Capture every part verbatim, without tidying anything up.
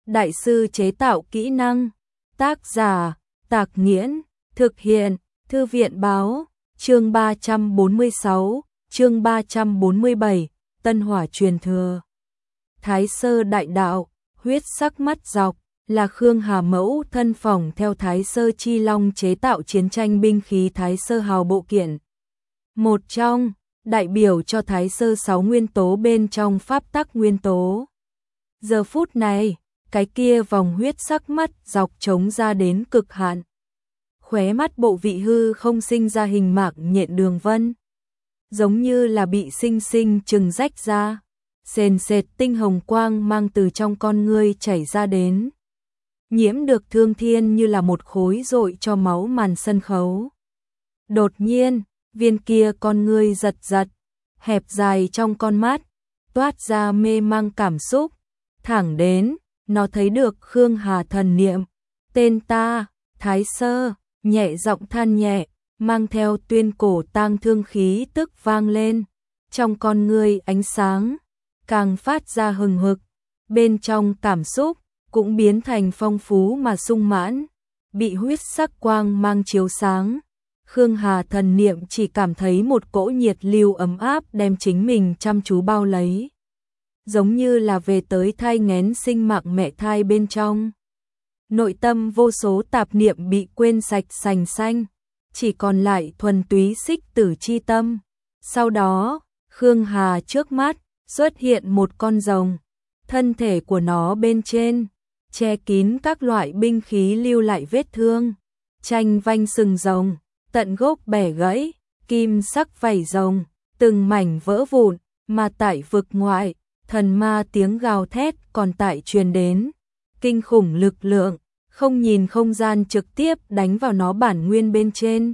đại sư chế tạo kỹ năng. Tác giả, Tạc Nghiễn, thực hiện, Thư viện báo, chương ba trăm bốn mươi sáu, chương ba trăm bốn mươi bảy, Tân Hỏa truyền thừa. Thái Sơ đại đạo, huyết sắc mắt dọc, là Khương Hà mẫu thân phỏng theo Thái Sơ Chi Long chế tạo chiến tranh binh khí Thái Sơ Hào bộ kiện. Một trong, đại biểu cho Thái Sơ sáu nguyên tố bên trong pháp tắc nguyên tố. Giờ phút này, cái kia vòng huyết sắc mắt dọc trống ra đến cực hạn. Khóe mắt bộ vị hư không sinh ra hình mạc nhện đường vân. Giống như là bị sinh sinh chừng rách ra. Sền sệt tinh hồng quang mang từ trong con ngươi chảy ra đến. Nhiễm được thương thiên như là một khối dội cho máu màn sân khấu. Đột nhiên, viên kia con ngươi giật giật, hẹp dài trong con mắt, toát ra mê mang cảm xúc. Thẳng đến, nó thấy được Khương Hà thần niệm. Tên ta, Thái Sơ, nhẹ giọng than nhẹ, mang theo tuyên cổ tang thương khí tức vang lên. Trong con ngươi ánh sáng, càng phát ra hừng hực. Bên trong cảm xúc, cũng biến thành phong phú mà sung mãn. Bị huyết sắc quang mang chiếu sáng. Khương Hà thần niệm chỉ cảm thấy một cỗ nhiệt lưu ấm áp đem chính mình chăm chú bao lấy. Giống như là về tới thai nghén sinh mạng mẹ thai bên trong. Nội tâm vô số tạp niệm bị quên sạch sành xanh, chỉ còn lại thuần túy xích tử chi tâm. Sau đó, Khương Hà trước mắt xuất hiện một con rồng, thân thể của nó bên trên che kín các loại binh khí lưu lại vết thương, tranh vanh sừng rồng, tận gốc bẻ gãy, kim sắc vảy rồng, từng mảnh vỡ vụn, mà tại vực ngoại, thần ma tiếng gào thét còn tại truyền đến, kinh khủng lực lượng, không nhìn không gian trực tiếp đánh vào nó bản nguyên bên trên.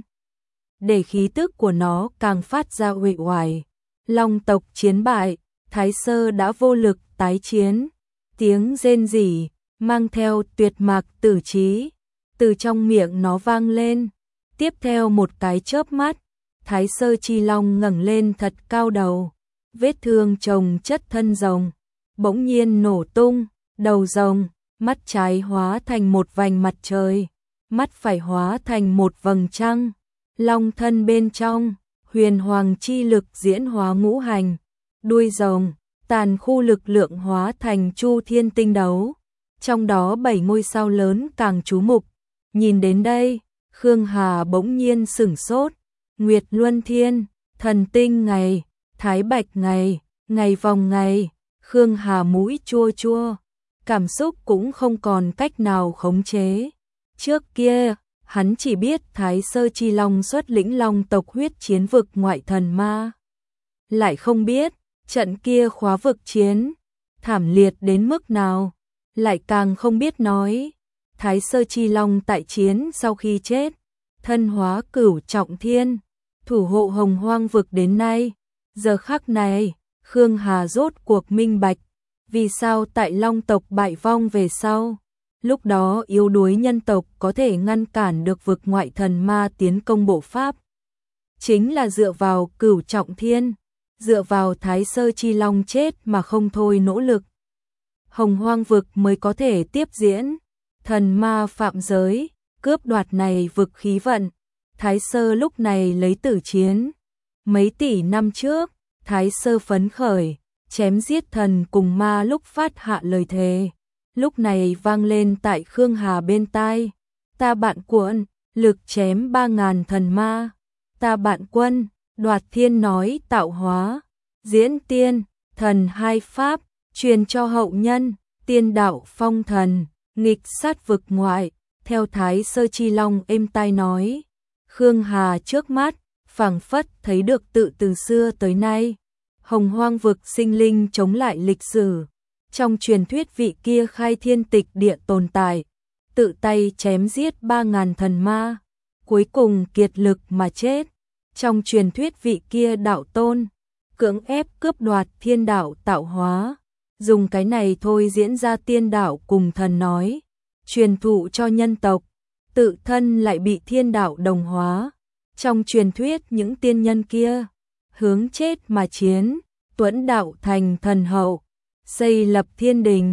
Để khí tức của nó càng phát ra uể oải. Long tộc chiến bại, Thái Sơ đã vô lực tái chiến. Tiếng rên rỉ, mang theo tuyệt mạc tử trí, từ trong miệng nó vang lên. Tiếp theo một cái chớp mắt, Thái Sơ Chi Long ngẩng lên thật cao đầu. Vết thương chồng chất thân rồng, bỗng nhiên nổ tung, đầu rồng, mắt trái hóa thành một vành mặt trời, mắt phải hóa thành một vầng trăng. Long thân bên trong, huyền hoàng chi lực diễn hóa ngũ hành, đuôi rồng, tàn khu lực lượng hóa thành chu thiên tinh đấu. Trong đó bảy ngôi sao lớn càng chú mục. Nhìn đến đây, Khương Hà bỗng nhiên sửng sốt. Nguyệt Luân Thiên, Thần Tinh Ngày, Thái Bạch Ngày, Ngày Vòng Ngày. Khương Hà mũi chua chua, cảm xúc cũng không còn cách nào khống chế. Trước kia, hắn chỉ biết Thái Sơ Chi Long xuất lĩnh Long tộc huyết chiến vực ngoại thần ma. Lại không biết, trận kia khóa vực chiến, thảm liệt đến mức nào. Lại càng không biết nói, Thái Sơ Chi Long tại chiến sau khi chết, thân hóa cửu trọng thiên, thủ hộ hồng hoang vực đến nay. Giờ khắc này, Khương Hà rốt cuộc minh bạch, vì sao tại Long tộc bại vong về sau, lúc đó yếu đuối nhân tộc có thể ngăn cản được vực ngoại thần ma tiến công bộ pháp. Chính là dựa vào cửu trọng thiên, dựa vào Thái Sơ Chi Long chết mà không thôi nỗ lực. Hồng hoang vực mới có thể tiếp diễn, thần ma phạm giới, cướp đoạt này vực khí vận. Thái Sơ lúc này lấy tử chiến. Mấy tỷ năm trước, Thái Sơ phấn khởi, chém giết thần cùng ma lúc phát hạ lời thề. Lúc này vang lên tại Khương Hà bên tai. Ta bạn quân, lực chém ba ngàn thần ma. Ta bạn quân, đoạt thiên nói tạo hóa. Diễn tiên, thần hai pháp, truyền cho hậu nhân. Tiên đạo phong thần, nghịch sát vực ngoại. Theo Thái Sơ Chi Long êm tai nói. Khương Hà trước mắt, phảng phất thấy được tự từ xưa tới nay. Hồng hoang vực sinh linh chống lại lịch sử. Trong truyền thuyết vị kia khai thiên tịch địa tồn tại, tự tay chém giết ba ngàn thần ma, cuối cùng kiệt lực mà chết. Trong truyền thuyết vị kia đạo tôn, cưỡng ép cướp đoạt thiên đạo tạo hóa, dùng cái này thôi diễn ra tiên đạo cùng thần nói, truyền thụ cho nhân tộc, tự thân lại bị thiên đạo đồng hóa. Trong truyền thuyết những tiên nhân kia, hướng chết mà chiến, tuẫn đạo thành thần hậu, xây lập thiên đình,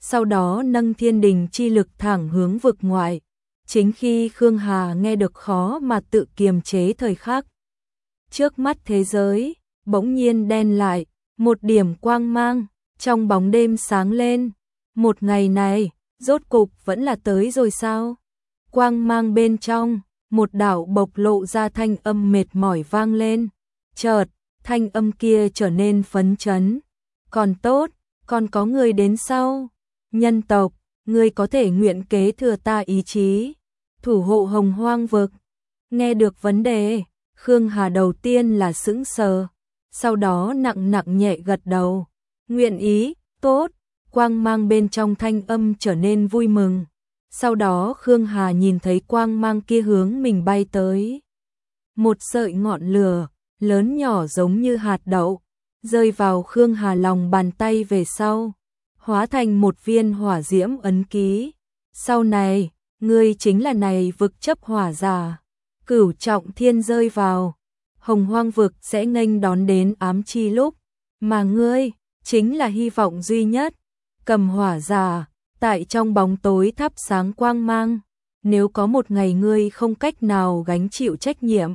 sau đó nâng thiên đình chi lực thẳng hướng vực ngoại. Chính khi Khương Hà nghe được khó mà tự kiềm chế thời khắc. Trước mắt thế giới, bỗng nhiên đen lại, một điểm quang mang, trong bóng đêm sáng lên. Một ngày này, rốt cục vẫn là tới rồi sao? Quang mang bên trong, một đạo bộc lộ ra thanh âm mệt mỏi vang lên. Chợt, thanh âm kia trở nên phấn chấn. Còn tốt, còn có người đến sau. Nhân tộc, ngươi có thể nguyện kế thừa ta ý chí, thủ hộ hồng hoang vực. Nghe được vấn đề, Khương Hà đầu tiên là sững sờ, sau đó nặng nặng nhẹ gật đầu. Nguyện ý, tốt. Quang mang bên trong thanh âm trở nên vui mừng. Sau đó Khương Hà nhìn thấy quang mang kia hướng mình bay tới. Một sợi ngọn lửa, lớn nhỏ giống như hạt đậu, rơi vào Khương Hà lòng bàn tay về sau, hóa thành một viên hỏa diễm ấn ký. Sau này, ngươi chính là này vực chấp hỏa giả. Cửu trọng thiên rơi vào, hồng hoang vực sẽ nghênh đón đến ám chi lúc, mà ngươi chính là hy vọng duy nhất. Cầm hỏa giả, tại trong bóng tối thắp sáng quang mang. Nếu có một ngày ngươi không cách nào gánh chịu trách nhiệm,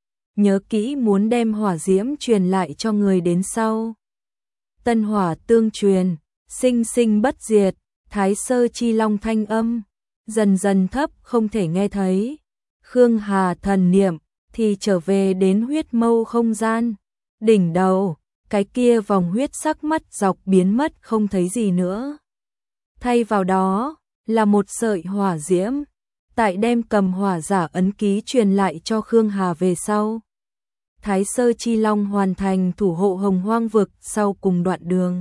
nhớ kỹ muốn đem hỏa diễm truyền lại cho người đến sau. Tân hỏa tương truyền, sinh sinh bất diệt, Thái Sơ Chi Long thanh âm, dần dần thấp không thể nghe thấy. Khương Hà thần niệm thì trở về đến huyết mâu không gian. Đỉnh đầu, cái kia vòng huyết sắc mắt dọc biến mất không thấy gì nữa. Thay vào đó là một sợi hỏa diễm. Tại đem cầm hỏa giả ấn ký truyền lại cho Khương Hà về sau, Thái Sơ Chi Long hoàn thành thủ hộ hồng hoang vực sau cùng đoạn đường.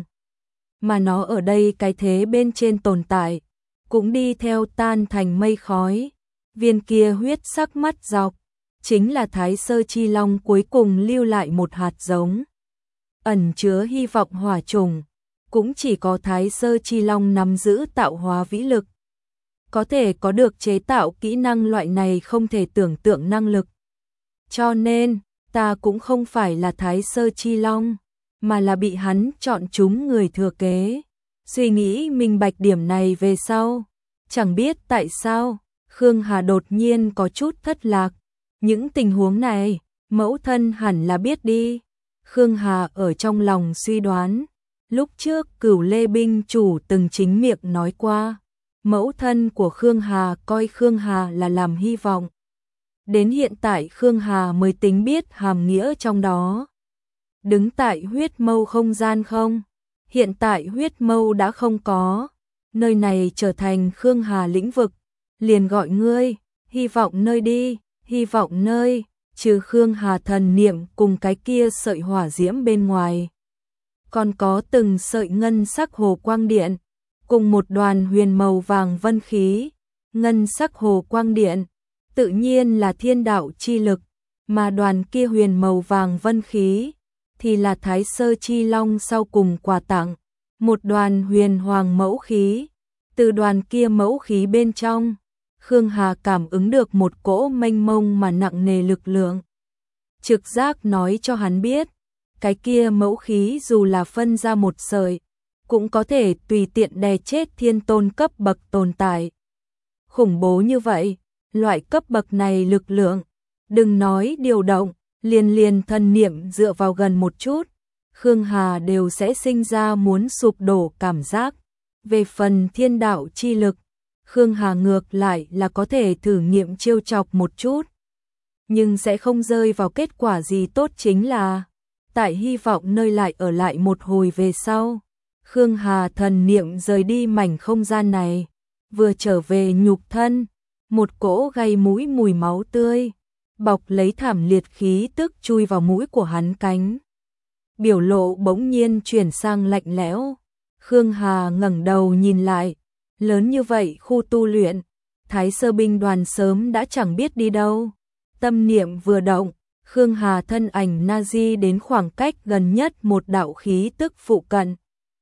Mà nó ở đây cái thế bên trên tồn tại, cũng đi theo tan thành mây khói. Viên kia huyết sắc mắt dọc, chính là Thái Sơ Chi Long cuối cùng lưu lại một hạt giống. Ẩn chứa hy vọng hỏa trùng, cũng chỉ có Thái Sơ Chi Long nắm giữ tạo hóa vĩ lực. Có thể có được chế tạo kỹ năng loại này không thể tưởng tượng năng lực. Cho nên, ta cũng không phải là Thái Sơ Chi Long, mà là bị hắn chọn chúng người thừa kế. Suy nghĩ minh bạch điểm này về sau, chẳng biết tại sao, Khương Hà đột nhiên có chút thất lạc. Những tình huống này, mẫu thân hẳn là biết đi. Khương Hà ở trong lòng suy đoán, lúc trước Cửu Lê Binh chủ từng chính miệng nói qua, mẫu thân của Khương Hà coi Khương Hà là làm hy vọng. Đến hiện tại Khương Hà mới tính biết hàm nghĩa trong đó. Đứng tại huyết mâu không gian không? Hiện tại huyết mâu đã không có. Nơi này trở thành Khương Hà lĩnh vực. Liền gọi ngươi, hy vọng nơi đi, hy vọng nơi, trừ Khương Hà thần niệm cùng cái kia sợi hỏa diễm bên ngoài. Còn có từng sợi ngân sắc hồ quang điện, cùng một đoàn huyền màu vàng vân khí. Ngân sắc hồ quang điện, tự nhiên là thiên đạo chi lực, mà đoàn kia huyền màu vàng vân khí, thì là Thái Sơ Chi Long sau cùng quà tặng. Một đoàn huyền hoàng mẫu khí, từ đoàn kia mẫu khí bên trong, Khương Hà cảm ứng được một cỗ mênh mông mà nặng nề lực lượng. Trực giác nói cho hắn biết, cái kia mẫu khí dù là phân ra một sợi, cũng có thể tùy tiện đè chết thiên tôn cấp bậc tồn tại. Khủng bố như vậy, loại cấp bậc này lực lượng, đừng nói điều động, liền liền thần niệm dựa vào gần một chút, Khương Hà đều sẽ sinh ra muốn sụp đổ cảm giác. Về phần thiên đạo chi lực, Khương Hà ngược lại là có thể thử nghiệm trêu chọc một chút, nhưng sẽ không rơi vào kết quả gì tốt. Chính là tại hy vọng nơi lại ở lại một hồi về sau, Khương Hà thần niệm rời đi mảnh không gian này, vừa trở về nhục thân, một cỗ gây mũi mùi máu tươi, bọc lấy thảm liệt khí tức chui vào mũi của hắn cánh. Biểu lộ bỗng nhiên chuyển sang lạnh lẽo. Khương Hà ngẩng đầu nhìn lại, lớn như vậy khu tu luyện, Thái Sơ binh đoàn sớm đã chẳng biết đi đâu. Tâm niệm vừa động, Khương Hà thân ảnh Nazi đến khoảng cách gần nhất một đạo khí tức phụ cận.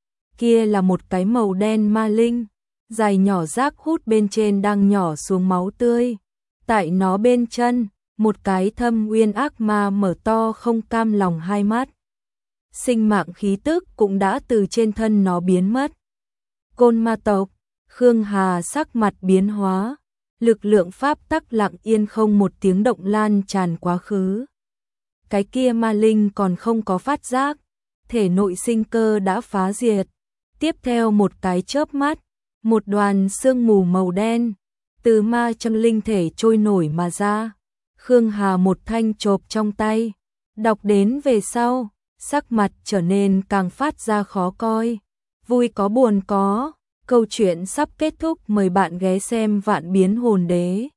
Kia là một cái màu đen ma linh, dài nhỏ rác hút bên trên đang nhỏ xuống máu tươi. Tại nó bên chân, một cái thâm uyên ác ma mở to không cam lòng hai mắt. Sinh mạng khí tức cũng đã từ trên thân nó biến mất. Côn ma tộc. Khương Hà sắc mặt biến hóa, lực lượng pháp tắc lặng yên không một tiếng động lan tràn quá khứ. Cái kia ma linh còn không có phát giác, thể nội sinh cơ đã phá diệt. Tiếp theo một cái chớp mắt, một đoàn sương mù màu đen từ ma trong linh thể trôi nổi mà ra. Khương Hà một thanh chộp trong tay, đọc đến về sau, sắc mặt trở nên càng phát ra khó coi. Vui có buồn có, câu chuyện sắp kết thúc, mời bạn ghé xem Vạn Biến Hồn Đế.